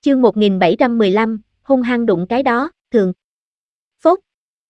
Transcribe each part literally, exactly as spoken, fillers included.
Chương một nghìn bảy trăm mười lăm, hung hăng đụng cái đó, thường. Phốt.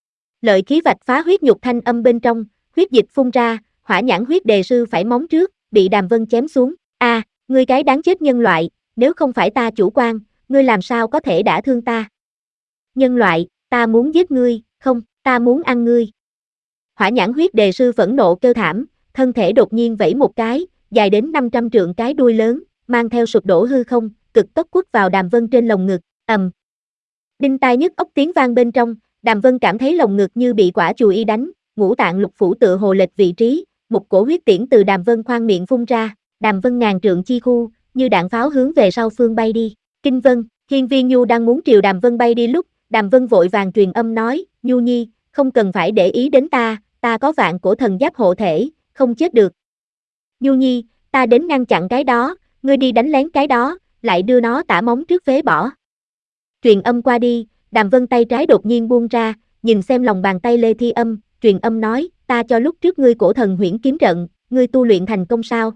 Lợi khí vạch phá huyết nhục thanh âm bên trong, huyết dịch phun ra, hỏa nhãn huyết đề sư phải móng trước, bị Đàm Vân chém xuống. A, à, ngươi cái đáng chết nhân loại, nếu không phải ta chủ quan, ngươi làm sao có thể đả thương ta? Nhân loại, ta muốn giết ngươi, không, ta muốn ăn ngươi. Hỏa nhãn huyết đề sư phẫn nộ kêu thảm, thân thể đột nhiên vẫy một cái, dài đến năm trăm trượng cái đuôi lớn, mang theo sụp đổ hư không, cực tốc quất vào Đàm Vân trên lồng ngực, ầm. Đinh tai nhức óc tiếng vang bên trong, Đàm Vân cảm thấy lồng ngực như bị quả chùi y đánh, ngũ tạng lục phủ tựa hồ lệch vị trí, một cổ huyết tiễn từ Đàm Vân khoang miệng phun ra, Đàm Vân ngàn trượng chi khu, như đạn pháo hướng về sau phương bay đi. Kinh Vân, Hiên Viên Nhu đang muốn triều Đàm Vân bay đi lúc, Đàm Vân vội vàng truyền âm nói, Nhu Nhi, không cần phải để ý đến ta, ta có vạn cổ thần giáp hộ thể, không chết được. Nhu Nhi, ta đến ngăn chặn cái đó, ngươi đi đánh lén cái đó, lại đưa nó tả móng trước phế bỏ. Truyền âm qua đi, Đàm Vân tay trái đột nhiên buông ra, nhìn xem lòng bàn tay Lê Thi Âm, truyền âm nói, ta cho lúc trước ngươi cổ thần huyễn kiếm trận, ngươi tu luyện thành công sao?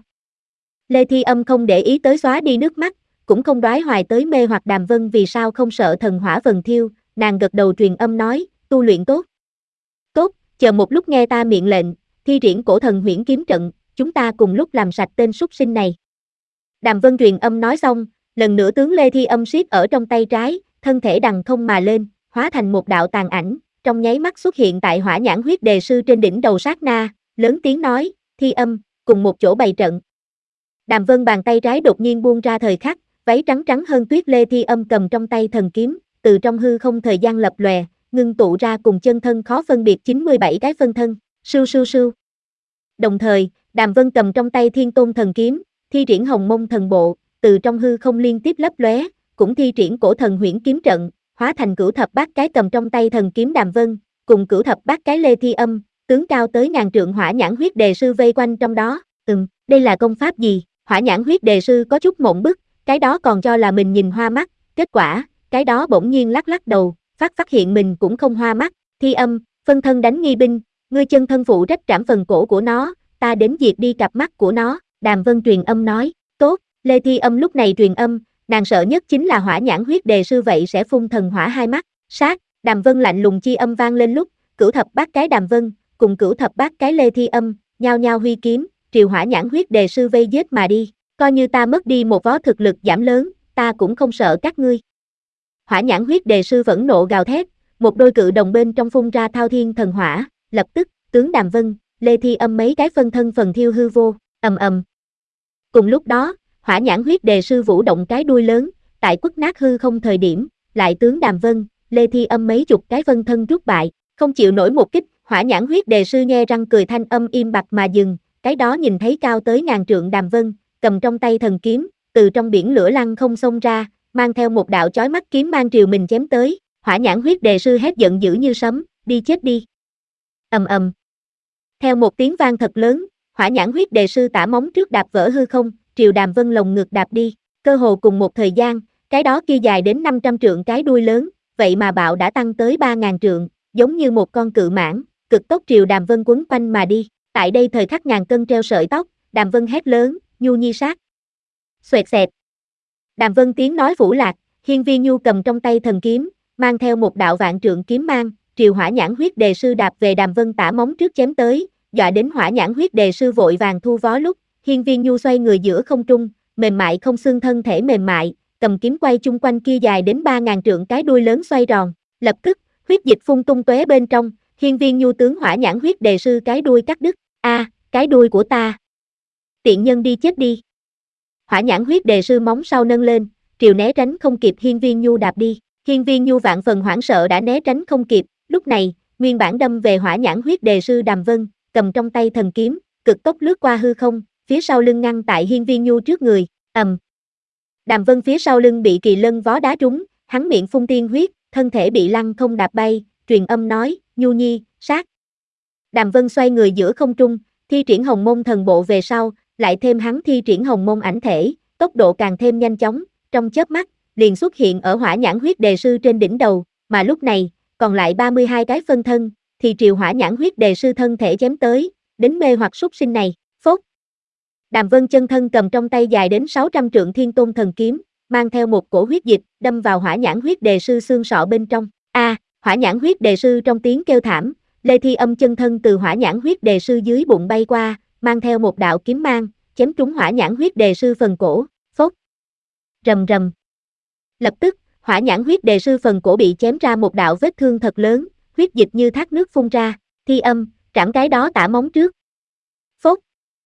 Lê Thi Âm không để ý tới xóa đi nước mắt, cũng không đoái hoài tới mê hoặc Đàm Vân vì sao không sợ thần hỏa vần thiêu, nàng gật đầu truyền âm nói, tu luyện tốt. Tốt, chờ một lúc nghe ta miệng lệnh, thi triển cổ thần huyễn kiếm trận, chúng ta cùng lúc làm sạch tên súc sinh này. Đàm Vân truyền âm nói xong, lần nữa tướng Lê Thi Âm siết ở trong tay trái, thân thể đằng không mà lên, hóa thành một đạo tàn ảnh, trong nháy mắt xuất hiện tại hỏa nhãn huyết đề sư trên đỉnh đầu sát na, lớn tiếng nói, Thi Âm, cùng một chỗ bày trận. Đàm Vân bàn tay trái đột nhiên buông ra thời khắc, váy trắng trắng hơn tuyết Lê Thi Âm cầm trong tay thần kiếm, từ trong hư không thời gian lập lòe, ngưng tụ ra cùng chân thân khó phân biệt chín mươi bảy cái phân thân, sưu sưu sưu. Đồng thời, Đàm Vân cầm trong tay Thiên Tôn thần kiếm, thi triển Hồng Mông thần bộ, từ trong hư không liên tiếp lấp lóe, cũng thi triển cổ thần huyễn kiếm trận, hóa thành cửu thập bát cái cầm trong tay thần kiếm Đàm Vân, cùng cửu thập bát cái Lê Thi Âm, tướng cao tới ngàn trượng hỏa nhãn huyết đề sư vây quanh trong đó. Ừm, đây là công pháp gì? Hỏa nhãn huyết đề sư có chút mộng bức, cái đó còn cho là mình nhìn hoa mắt, kết quả, cái đó bỗng nhiên lắc lắc đầu, phát phát hiện mình cũng không hoa mắt. Thi Âm, phân thân đánh nghi binh, ngươi chân thân phụ trách trảm phần cổ của nó, ta đến diệt đi cặp mắt của nó. Đàm Vân truyền âm nói, tốt. Lê Thi Âm lúc này truyền âm, nàng sợ nhất chính là hỏa nhãn huyết đề sư vậy sẽ phun thần hỏa hai mắt, sát. Đàm Vân lạnh lùng chi âm vang lên lúc, cửu thập bát cái Đàm Vân, cùng cửu thập bát cái Lê Thi Âm, nhao nhao huy kiếm, triều hỏa nhãn huyết đề sư vây giết mà đi, coi như ta mất đi một vó thực lực giảm lớn, ta cũng không sợ các ngươi. Hỏa nhãn huyết đề sư vẫn nộ gào thét, một đôi cự đồng bên trong phun ra thao thiên thần hỏa, lập tức, tướng Đàm Vân, Lê Thi Âm mấy cái phân thân phần thiêu hư vô, ầm ầm. Cùng lúc đó, hỏa nhãn huyết đề sư vũ động cái đuôi lớn, tại quất nát hư không thời điểm, lại tướng Đàm Vân, Lê Thi Âm mấy chục cái phân thân rút bại, không chịu nổi một kích, hỏa nhãn huyết đề sư nhe răng cười thanh âm im bặt mà dừng, cái đó nhìn thấy cao tới ngàn trượng Đàm Vân, cầm trong tay thần kiếm, từ trong biển lửa lăng không xông ra, mang theo một đạo chói mắt kiếm mang triều mình chém tới, hỏa nhãn huyết đề sư hét giận dữ như sấm, đi chết đi. Ầm ầm. Theo một tiếng vang thật lớn, hỏa nhãn huyết đề sư tả móng trước đạp vỡ hư không, triều Đàm Vân lồng ngực đạp đi, cơ hồ cùng một thời gian, cái đó kia dài đến năm trăm trượng cái đuôi lớn, vậy mà bạo đã tăng tới ba ngàn trượng, giống như một con cự mãng, cực tốc triều Đàm Vân quấn quanh mà đi. Tại đây thời khắc ngàn cân treo sợi tóc, Đàm Vân hét lớn, Nhu Nhi sát. Xoẹt xẹt. Đàm Vân tiếng nói vũ lạc, Hiên Viên Nhu cầm trong tay thần kiếm, mang theo một đạo vạn trượng kiếm mang, triều hỏa nhãn huyết đề sư đạp về Đàm Vân tả móng trước chém tới, dọa đến hỏa nhãn huyết đề sư vội vàng thu vó lúc, Hiên Viên Nhu xoay người giữa không trung, mềm mại không xương thân thể mềm mại, cầm kiếm quay chung quanh kia dài đến ba ngàn trượng cái đuôi lớn xoay tròn, lập tức, huyết dịch phun tung tóe bên trong, Hiên Viên Nhu tướng hỏa nhãn huyết đề sư cái đuôi cắt đứt, a, à, cái đuôi của ta. Tiện nhân đi chết đi. Hỏa nhãn huyết đề sư móng sau nâng lên, triều né tránh không kịp Hiên Viên Nhu đạp đi, Hiên Viên Nhu vạn phần hoảng sợ đã né tránh không kịp, lúc này, nguyên bản đâm về hỏa nhãn huyết đề sư Đàm Vân, cầm trong tay thần kiếm, cực tốc lướt qua hư không, phía sau lưng ngăn tại Hiên Viên Nhu trước người, ầm. Đàm Vân phía sau lưng bị kỳ lân vó đá trúng, hắn miệng phun tiên huyết, thân thể bị lăng không đạp bay, truyền âm nói, Nhu Nhi, sát. Đàm Vân xoay người giữa không trung, thi triển Hồng Mông thần bộ về sau, lại thêm hắn thi triển Hồng Mông ảnh thể, tốc độ càng thêm nhanh chóng, trong chớp mắt, liền xuất hiện ở hỏa nhãn huyết đề sư trên đỉnh đầu, mà lúc này, còn lại ba mươi hai cái phân thân, thì triều hỏa nhãn huyết đề sư thân thể chém tới, đến mê hoặc súc sinh này, phốt. Đàm Vân chân thân cầm trong tay dài đến sáu trăm trượng Thiên Tôn thần kiếm, mang theo một cổ huyết dịch, đâm vào hỏa nhãn huyết đề sư xương sọ bên trong. A, à, hỏa nhãn huyết đề sư trong tiếng kêu thảm, Lê Thi Âm chân thân từ hỏa nhãn huyết đề sư dưới bụng bay qua, mang theo một đạo kiếm mang, chém trúng hỏa nhãn huyết đề sư phần cổ, phốc. Rầm rầm. Lập tức, hỏa nhãn huyết đề sư phần cổ bị chém ra một đạo vết thương thật lớn, huyết dịch như thác nước phun ra. Thi Âm, trảm cái đó tả móng trước. Phốc.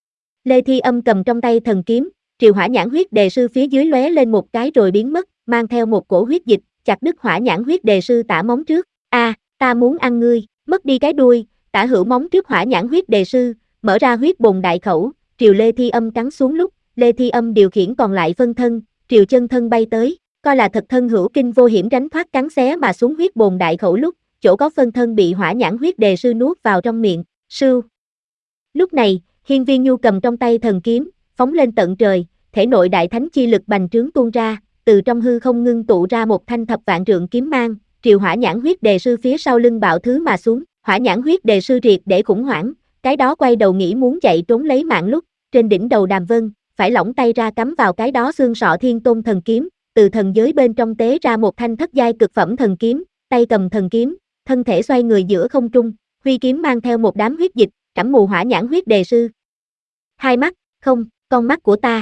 Lê Thi Âm cầm trong tay thần kiếm, triều hỏa nhãn huyết đề sư phía dưới lóe lên một cái rồi biến mất, mang theo một cổ huyết dịch, chặt đứt hỏa nhãn huyết đề sư tả móng trước. A, à, ta muốn ăn ngươi, mất đi cái đuôi, tả hữu móng trước hỏa nhãn huyết đề sư, mở ra huyết bồn đại khẩu, triều Lê Thi Âm cắn xuống lúc, Lê Thi Âm điều khiển còn lại phân thân, triều chân thân bay tới, coi là thật thân hữu kinh vô hiểm tránh thoát cắn xé mà xuống huyết bồn đại khẩu lúc, chỗ có phân thân bị hỏa nhãn huyết đề sư nuốt vào trong miệng, sưu. Lúc này, Hiên Viên Nhu cầm trong tay thần kiếm, phóng lên tận trời, thể nội đại thánh chi lực bành trướng tuôn ra, từ trong hư không ngưng tụ ra một thanh thập vạn trượng kiếm mang, triều hỏa nhãn huyết đề sư phía sau lưng bạo thứ mà xuống, hỏa nhãn huyết đề sư triệt để khủng hoảng, cái đó quay đầu nghĩ muốn chạy trốn lấy mạng lúc, trên đỉnh đầu Đàm Vân, phải lỏng tay ra cắm vào cái đó xương sọ thiên tôn thần kiếm, từ thần giới bên trong tế ra một thanh thất giai cực phẩm thần kiếm, tay cầm thần kiếm, thân thể xoay người giữa không trung, huy kiếm mang theo một đám huyết dịch, trảm mù hỏa nhãn huyết đề sư. Hai mắt, không, con mắt của ta.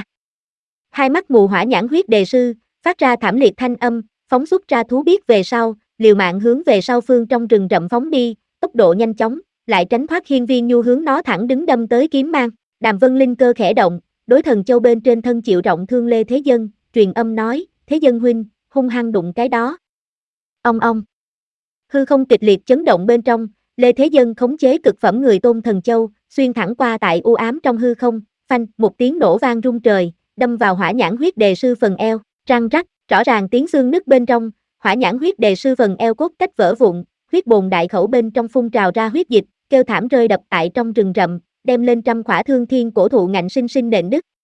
Hai mắt mù hỏa nhãn huyết đề sư, phát ra thảm liệt thanh âm, phóng xuất ra thú biết về sau, liều mạng hướng về sau phương trong rừng rậm phóng đi, tốc độ nhanh chóng, lại tránh thoát Hiên Viên Nhu hướng nó thẳng đứng đâm tới kiếm mang. Đàm Vân linh cơ khẽ động, đối thần châu bên trên thân chịu trọng thương Lê Thế Dân, truyền âm nói, Thế Dân huynh, hung hăng đụng cái đó. Ong ong. Hư không kịch liệt chấn động bên trong, Lê Thế Dân khống chế cực phẩm người tôn thần châu, xuyên thẳng qua tại u ám trong hư không, phanh, một tiếng nổ vang rung trời, đâm vào hỏa nhãn huyết đề sư phần eo, răng rắc, rõ ràng tiếng xương nứt bên trong, hỏa nhãn huyết đề sư phần eo cốt cách vỡ vụn, huyết bồn đại khẩu bên trong phun trào ra huyết dịch, kêu thảm rơi đập tại trong rừng rậm, đem lên trăm khỏa thương thiên cổ thụ ngạnh sinh sinh nện đứt,